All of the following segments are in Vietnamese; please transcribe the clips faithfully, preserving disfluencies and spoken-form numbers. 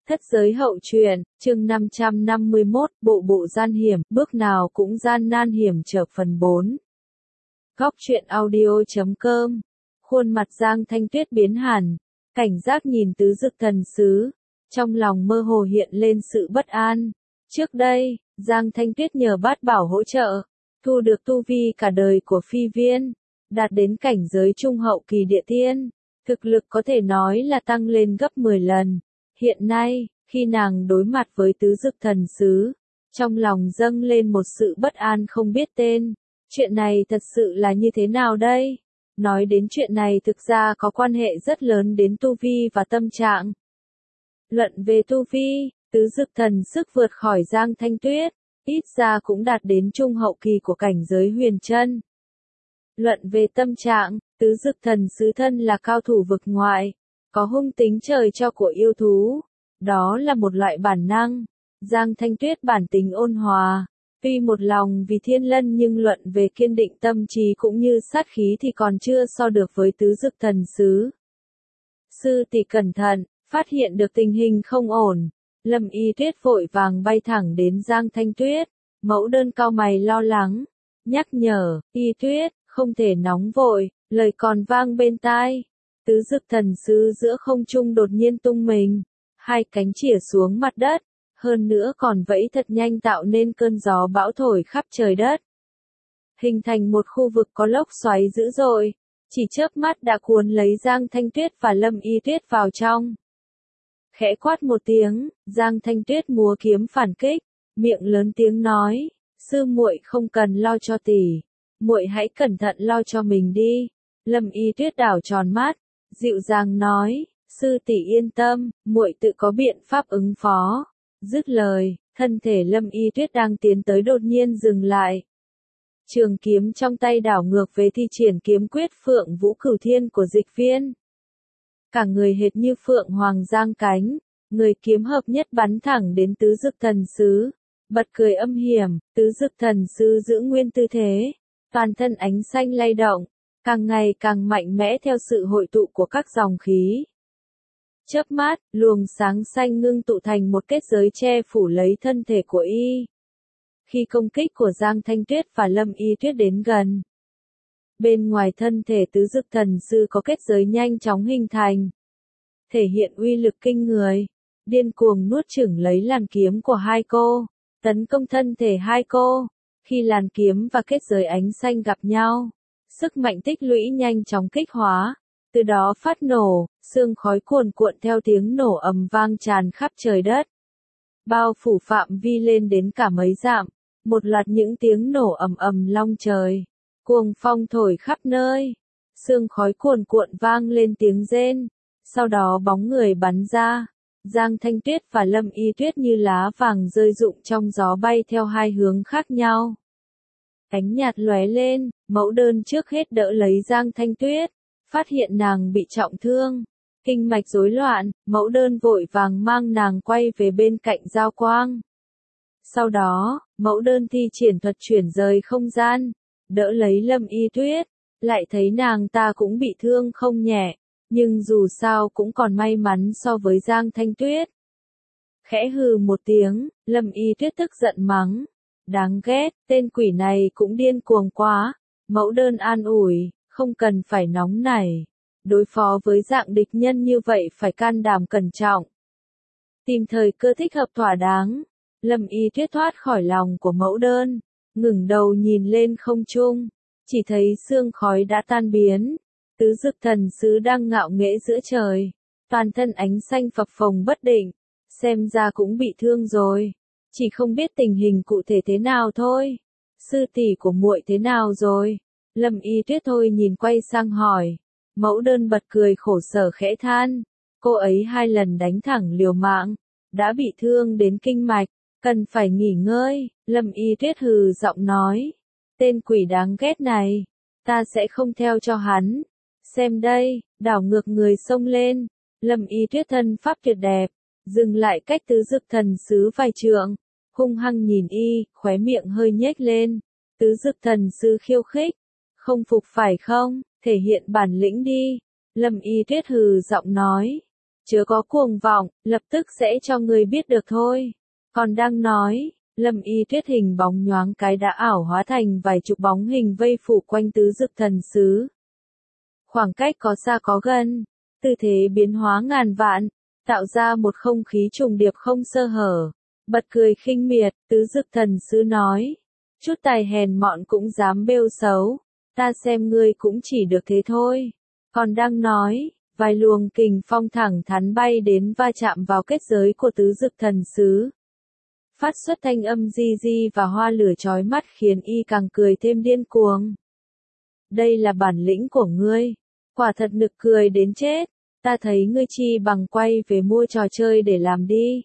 Thất giới hậu truyện, chương năm trăm năm mươi mốt, bộ bộ gian hiểm, bước nào cũng gian nan hiểm trở phần bốn. Góc truyện audio chấm com. Khuôn mặt Giang Thanh Tuyết biến hẳn, cảnh giác nhìn tứ dực thần sứ, trong lòng mơ hồ hiện lên sự bất an. Trước đây, Giang Thanh Tuyết nhờ bát bảo hỗ trợ, thu được tu vi cả đời của phi viên, đạt đến cảnh giới trung hậu kỳ địa tiên, thực lực có thể nói là tăng lên gấp mười lần. Hiện nay, khi nàng đối mặt với tứ dực thần sứ, trong lòng dâng lên một sự bất an không biết tên. Chuyện này thật sự là như thế nào đây? Nói đến chuyện này thực ra có quan hệ rất lớn đến tu vi và tâm trạng. Luận về tu vi, tứ dực thần sức vượt khỏi Giang Thanh Tuyết, ít ra cũng đạt đến trung hậu kỳ của cảnh giới huyền chân. Luận về tâm trạng, tứ dực thần sứ thân là cao thủ vực ngoại, có hung tính trời cho của yêu thú. Đó là một loại bản năng. Giang Thanh Tuyết bản tính ôn hòa, tuy một lòng vì thiên lân nhưng luận về kiên định tâm trí cũng như sát khí thì còn chưa so được với tứ dực thần sứ. Sư tỷ cẩn thận, phát hiện được tình hình không ổn, Lâm Y Tuyết vội vàng bay thẳng đến Giang Thanh Tuyết. Mẫu đơn cau mày lo lắng, nhắc nhở, Y Tuyết, không thể nóng vội, lời còn vang bên tai. Tứ dực thần sứ giữa không trung đột nhiên tung mình, hai cánh chĩa xuống mặt đất, hơn nữa còn vẫy thật nhanh tạo nên cơn gió bão thổi khắp trời đất. Hình thành một khu vực có lốc xoáy dữ dội, chỉ chớp mắt đã cuốn lấy Giang Thanh Tuyết và Lâm Y Tuyết vào trong. Khẽ quát một tiếng, Giang Thanh Tuyết múa kiếm phản kích, miệng lớn tiếng nói, sư muội không cần lo cho tỷ, muội hãy cẩn thận lo cho mình đi. Lâm Y Tuyết đảo tròn mắt, dịu dàng nói, sư tỷ yên tâm, muội tự có biện pháp ứng phó. Dứt lời, thân thể Lâm Y Tuyết đang tiến tới đột nhiên dừng lại. Trường kiếm trong tay đảo ngược về thi triển kiếm quyết Phượng Vũ Cửu Thiên của Dịch Viên. Cả người hệt như phượng hoàng giang cánh, người kiếm hợp nhất bắn thẳng đến tứ dực thần sứ. Bật cười âm hiểm, tứ dực thần sứ giữ nguyên tư thế, toàn thân ánh xanh lay động, càng ngày càng mạnh mẽ theo sự hội tụ của các dòng khí. Chớp mắt, luồng sáng xanh ngưng tụ thành một kết giới che phủ lấy thân thể của y. Khi công kích của Giang Thanh Tuyết và Lâm Y Tuyết đến gần, bên ngoài thân thể tứ dực thần sư có kết giới nhanh chóng hình thành, thể hiện uy lực kinh người, điên cuồng nuốt chửng lấy làn kiếm của hai cô, tấn công thân thể hai cô. Khi làn kiếm và kết giới ánh xanh gặp nhau, sức mạnh tích lũy nhanh chóng kích hóa, từ đó phát nổ, sương khói cuồn cuộn theo tiếng nổ ầm vang tràn khắp trời đất, bao phủ phạm vi lên đến cả mấy dặm. Một loạt những tiếng nổ ầm ầm long trời, cuồng phong thổi khắp nơi, sương khói cuồn cuộn vang lên tiếng rên, sau đó bóng người bắn ra, Giang Thanh Tuyết và Lâm Y Tuyết như lá vàng rơi rụng trong gió bay theo hai hướng khác nhau. Ánh nhạt lóe lên, mẫu đơn trước hết đỡ lấy Giang Thanh Tuyết, phát hiện nàng bị trọng thương, kinh mạch rối loạn, mẫu đơn vội vàng mang nàng quay về bên cạnh Giao Quang. Sau đó, mẫu đơn thi triển thuật chuyển rời không gian, đỡ lấy Lâm Y Tuyết, lại thấy nàng ta cũng bị thương không nhẹ, nhưng dù sao cũng còn may mắn so với Giang Thanh Tuyết. Khẽ hừ một tiếng, Lâm Y Tuyết tức giận mắng, đáng ghét, tên quỷ này cũng điên cuồng quá. Mẫu đơn an ủi, không cần phải nóng nảy, đối phó với dạng địch nhân như vậy phải can đảm cẩn trọng, tìm thời cơ thích hợp thỏa đáng. Lâm Y Tuyết thoát khỏi lòng của mẫu đơn, ngẩng đầu nhìn lên không trung, chỉ thấy sương khói đã tan biến, tứ dực thần sứ đang ngạo nghễ giữa trời, toàn thân ánh xanh phập phồng bất định, xem ra cũng bị thương rồi, chỉ không biết tình hình cụ thể thế nào thôi. Sư tỷ của muội thế nào rồi? Lâm Y Tuyết thôi nhìn quay sang hỏi. Mẫu đơn bật cười khổ sở khẽ than, cô ấy hai lần đánh thẳng liều mạng, đã bị thương đến kinh mạch, cần phải nghỉ ngơi. Lâm Y Tuyết hừ giọng nói, tên quỷ đáng ghét này, ta sẽ không theo cho hắn. Xem đây, đảo ngược người xông lên, Lâm Y Tuyết thân pháp tuyệt đẹp, dừng lại cách tứ dực thần sứ vài trượng, hung hăng nhìn y, khóe miệng hơi nhếch lên. Tứ dực thần sứ khiêu khích, không phục phải không, thể hiện bản lĩnh đi. Lâm Y Tuyết hừ giọng nói, chớ có cuồng vọng, lập tức sẽ cho ngươi biết được thôi. Còn đang nói, Lâm Y Tuyết hình bóng nhoáng cái đã ảo hóa thành vài chục bóng hình vây phủ quanh tứ dực thần sứ. Khoảng cách có xa có gần, tư thế biến hóa ngàn vạn, tạo ra một không khí trùng điệp không sơ hở. Bật cười khinh miệt, tứ dực thần sứ nói, chút tài hèn mọn cũng dám bêu xấu, ta xem ngươi cũng chỉ được thế thôi. Còn đang nói, vài luồng kình phong thẳng thắn bay đến va chạm vào kết giới của tứ dực thần sứ. Phát xuất thanh âm di di và hoa lửa chói mắt khiến y càng cười thêm điên cuồng. Đây là bản lĩnh của ngươi, quả thật nực cười đến chết, ta thấy ngươi chi bằng quay về mua trò chơi để làm đi.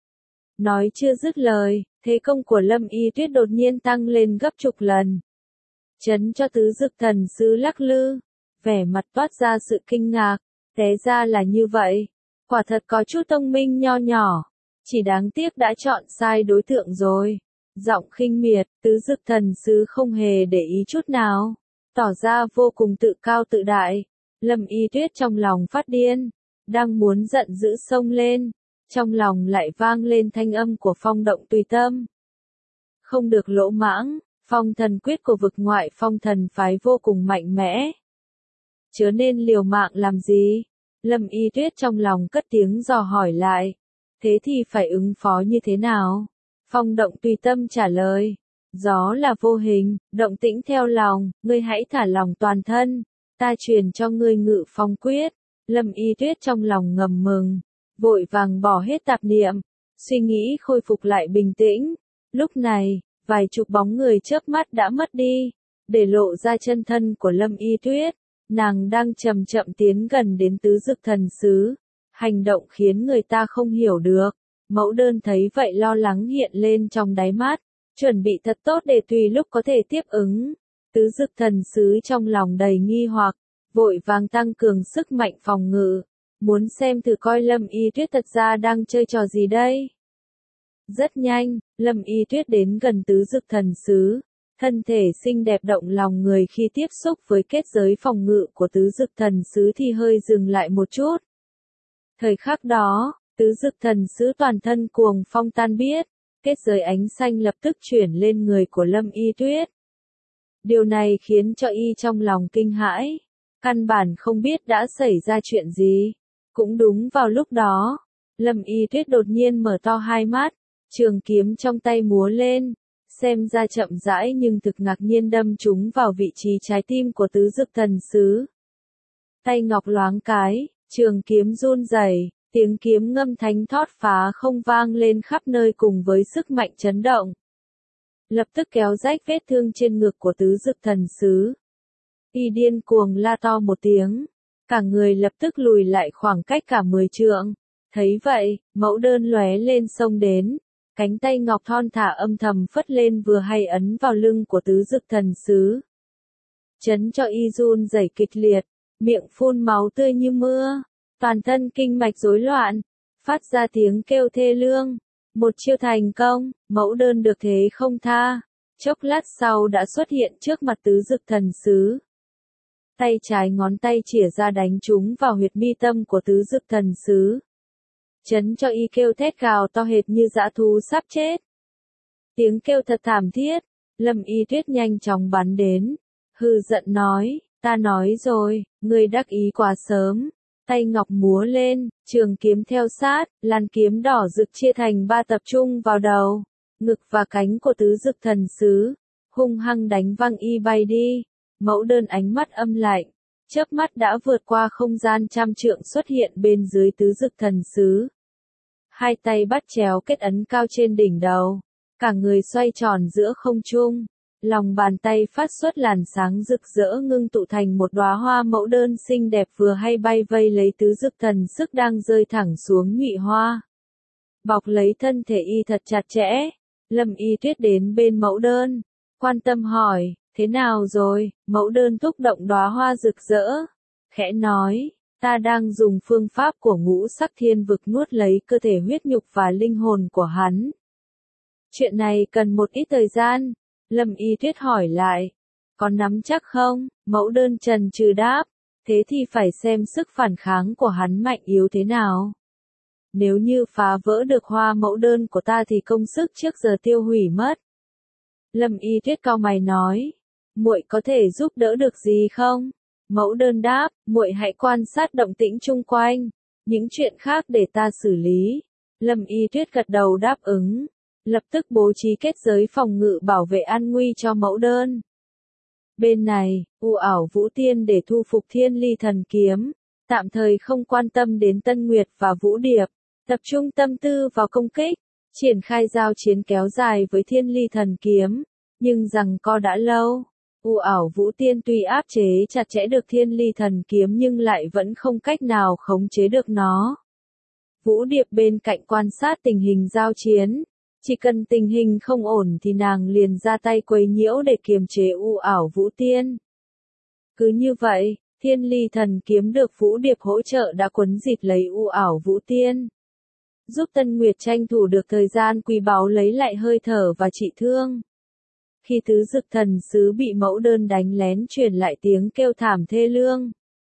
Nói chưa dứt lời, thế công của Lâm Y Tuyết đột nhiên tăng lên gấp chục lần. Chấn cho tứ dực thần sứ lắc lư, vẻ mặt toát ra sự kinh ngạc, té ra là như vậy, quả thật có chút thông minh nho nhỏ, chỉ đáng tiếc đã chọn sai đối tượng rồi. Giọng khinh miệt, tứ dực thần sứ không hề để ý chút nào, tỏ ra vô cùng tự cao tự đại. Lâm Y Tuyết trong lòng phát điên, đang muốn giận dữ xông lên, trong lòng lại vang lên thanh âm của Phong Động Tùy Tâm. Không được lỗ mãng, phong thần quyết của vực ngoại phong thần phái vô cùng mạnh mẽ. Chớ nên liều mạng làm gì? Lâm Y Tuyết trong lòng cất tiếng dò hỏi lại. Thế thì phải ứng phó như thế nào? Phong Động Tùy Tâm trả lời. Gió là vô hình, động tĩnh theo lòng, ngươi hãy thả lòng toàn thân. Ta truyền cho ngươi ngự phong quyết. Lâm Y Tuyết trong lòng ngầm mừng, vội vàng bỏ hết tạp niệm, suy nghĩ khôi phục lại bình tĩnh. Lúc này, vài chục bóng người chớp mắt đã mất đi, để lộ ra chân thân của Lâm Y Tuyết. Nàng đang chậm chậm tiến gần đến tứ dực thần sứ, hành động khiến người ta không hiểu được. Mẫu Đơn thấy vậy lo lắng hiện lên trong đáy mắt, chuẩn bị thật tốt để tùy lúc có thể tiếp ứng. Tứ dực thần sứ trong lòng đầy nghi hoặc, vội vàng tăng cường sức mạnh phòng ngự, muốn xem thử coi Lâm Y Tuyết thật ra đang chơi trò gì đây. Rất nhanh, Lâm Y Tuyết đến gần tứ dực thần sứ, thân thể xinh đẹp động lòng người khi tiếp xúc với kết giới phòng ngự của tứ dực thần sứ thì hơi dừng lại một chút. Thời khắc đó, tứ dực thần sứ toàn thân cuồng phong tan biết, kết giới ánh xanh lập tức chuyển lên người của Lâm Y Tuyết. Điều này khiến cho y trong lòng kinh hãi, căn bản không biết đã xảy ra chuyện gì. Cũng đúng vào lúc đó, Lâm Y Tuyết đột nhiên mở to hai mắt, trường kiếm trong tay múa lên, xem ra chậm rãi nhưng thực ngạc nhiên đâm trúng vào vị trí trái tim của tứ dực thần sứ. Tay ngọc loáng cái, trường kiếm run rẩy, tiếng kiếm ngâm thánh thót phá không vang lên khắp nơi cùng với sức mạnh chấn động. Lập tức kéo rách vết thương trên ngực của tứ dực thần sứ. Y điên cuồng la to một tiếng, cả người lập tức lùi lại khoảng cách cả mười trượng. Thấy vậy, Mẫu Đơn lóe lên xông đến, cánh tay ngọc thon thả âm thầm phất lên vừa hay ấn vào lưng của tứ dực thần sứ. Chấn cho y run rẩy kịch liệt, miệng phun máu tươi như mưa, toàn thân kinh mạch rối loạn, phát ra tiếng kêu thê lương. Một chiêu thành công, Mẫu Đơn được thế không tha, chốc lát sau đã xuất hiện trước mặt tứ dực thần sứ. Tay trái ngón tay chĩa ra đánh trúng vào huyệt mi tâm của tứ dực thần sứ. Chấn cho y kêu thét gào to hệt như dã thú sắp chết. Tiếng kêu thật thảm thiết, Lâm Y Tuyết nhanh chóng bắn đến, hừ giận nói, ta nói rồi, ngươi đắc ý quá sớm. Tay ngọc múa lên, trường kiếm theo sát, làn kiếm đỏ rực chia thành ba tập trung vào đầu, ngực và cánh của tứ dực thần sứ, hung hăng đánh văng y bay đi. Mẫu Đơn ánh mắt âm lạnh, chớp mắt đã vượt qua không gian trăm trượng xuất hiện bên dưới tứ dực thần sứ. Hai tay bắt chéo kết ấn cao trên đỉnh đầu, cả người xoay tròn giữa không trung, lòng bàn tay phát xuất làn sáng rực rỡ ngưng tụ thành một đóa hoa mẫu đơn xinh đẹp vừa hay bay vây lấy tứ dực thần sức đang rơi thẳng xuống nhụy hoa. Bọc lấy thân thể y thật chặt chẽ, Lâm Y Tuyết đến bên Mẫu Đơn, quan tâm hỏi, thế nào rồi? Mẫu Đơn thúc động đóa hoa rực rỡ, khẽ nói, ta đang dùng phương pháp của ngũ sắc thiên vực nuốt lấy cơ thể huyết nhục và linh hồn của hắn. Chuyện này cần một ít thời gian. Lâm Y Tuyết hỏi lại, có nắm chắc không? Mẫu Đơn chần chừ đáp, Thế thì phải xem sức phản kháng của hắn mạnh yếu thế nào. Nếu như phá vỡ được hoa mẫu đơn của ta thì công sức trước giờ tiêu hủy mất. Lâm Y Tuyết cau mày nói, muội có thể giúp đỡ được gì không? Mẫu đơn đáp, muội hãy quan sát động tĩnh chung quanh, những chuyện khác để ta xử lý. Lâm Y Tuyết gật đầu đáp ứng, lập tức bố trí kết giới phòng ngự bảo vệ an nguy cho mẫu đơn. Bên này, U Ảo Vũ Tiên để thu phục Thiên Ly Thần Kiếm, tạm thời không quan tâm đến Tân Nguyệt và Vũ Điệp, tập trung tâm tư vào công kích, triển khai giao chiến kéo dài với Thiên Ly Thần Kiếm, nhưng rằng co đã lâu. U Ảo Vũ Tiên tuy áp chế chặt chẽ được Thiên Ly Thần Kiếm nhưng lại vẫn không cách nào khống chế được nó. Vũ Điệp bên cạnh quan sát tình hình giao chiến, chỉ cần tình hình không ổn thì nàng liền ra tay quấy nhiễu để kiềm chế U Ảo Vũ Tiên. Cứ như vậy, Thiên Ly Thần Kiếm được Vũ Điệp hỗ trợ đã quấn dịt lấy U Ảo Vũ Tiên, giúp Tân Nguyệt tranh thủ được thời gian quý báu lấy lại hơi thở và trị thương. Khi tứ dực thần sứ bị mẫu đơn đánh lén truyền lại tiếng kêu thảm thê lương,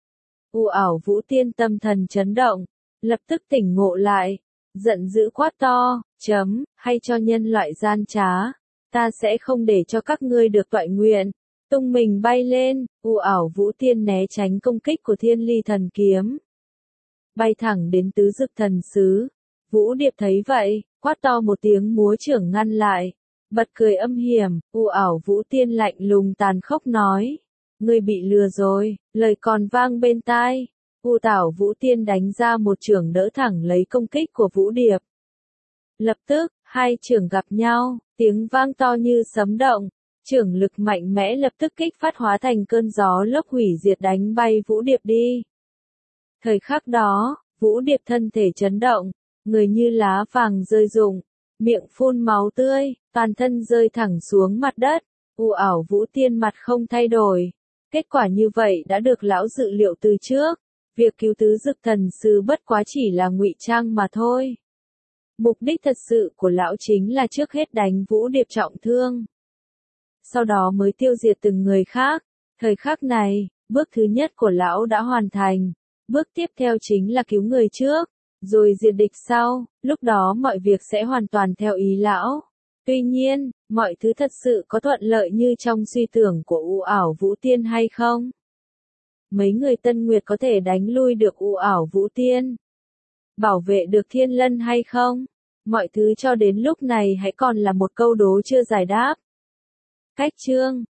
U Ảo Vũ Tiên tâm thần chấn động, lập tức tỉnh ngộ lại, giận dữ quát to, chấm, hay cho nhân loại gian trá, ta sẽ không để cho các ngươi được toại nguyện. Tung mình bay lên, U Ảo Vũ Tiên né tránh công kích của Thiên Ly Thần Kiếm, bay thẳng đến tứ dực thần sứ. Vũ Điệp thấy vậy, quát to một tiếng múa trưởng ngăn lại, bật cười âm hiểm. U Ảo Vũ Tiên lạnh lùng tàn khốc nói, ngươi bị lừa rồi. Lời còn vang bên tai, U Ảo Vũ Tiên đánh ra một chưởng đỡ thẳng lấy công kích của Vũ Điệp. Lập tức, hai chưởng gặp nhau, tiếng vang to như sấm động, chưởng lực mạnh mẽ lập tức kích phát hóa thành cơn gió lốc hủy diệt đánh bay Vũ Điệp đi. Thời khắc đó, Vũ Điệp thân thể chấn động, người như lá vàng rơi rụng, miệng phun máu tươi, toàn thân rơi thẳng xuống mặt đất. U Ảo Vũ Tiên mặt không thay đổi. Kết quả như vậy đã được lão dự liệu từ trước. Việc cứu tứ dực thần sứ bất quá chỉ là ngụy trang mà thôi. Mục đích thật sự của lão chính là trước hết đánh Vũ Điệp trọng thương, sau đó mới tiêu diệt từng người khác. Thời khắc này, bước thứ nhất của lão đã hoàn thành. Bước tiếp theo chính là cứu người trước, rồi diệt địch sau, lúc đó mọi việc sẽ hoàn toàn theo ý lão. Tuy nhiên, mọi thứ thật sự có thuận lợi như trong suy tưởng của U Ảo Vũ Tiên hay không? Mấy người Tân Nguyệt có thể đánh lui được U Ảo Vũ Tiên, bảo vệ được Thiên Lân hay không? Mọi thứ cho đến lúc này hãy còn là một câu đố chưa giải đáp. Cách chương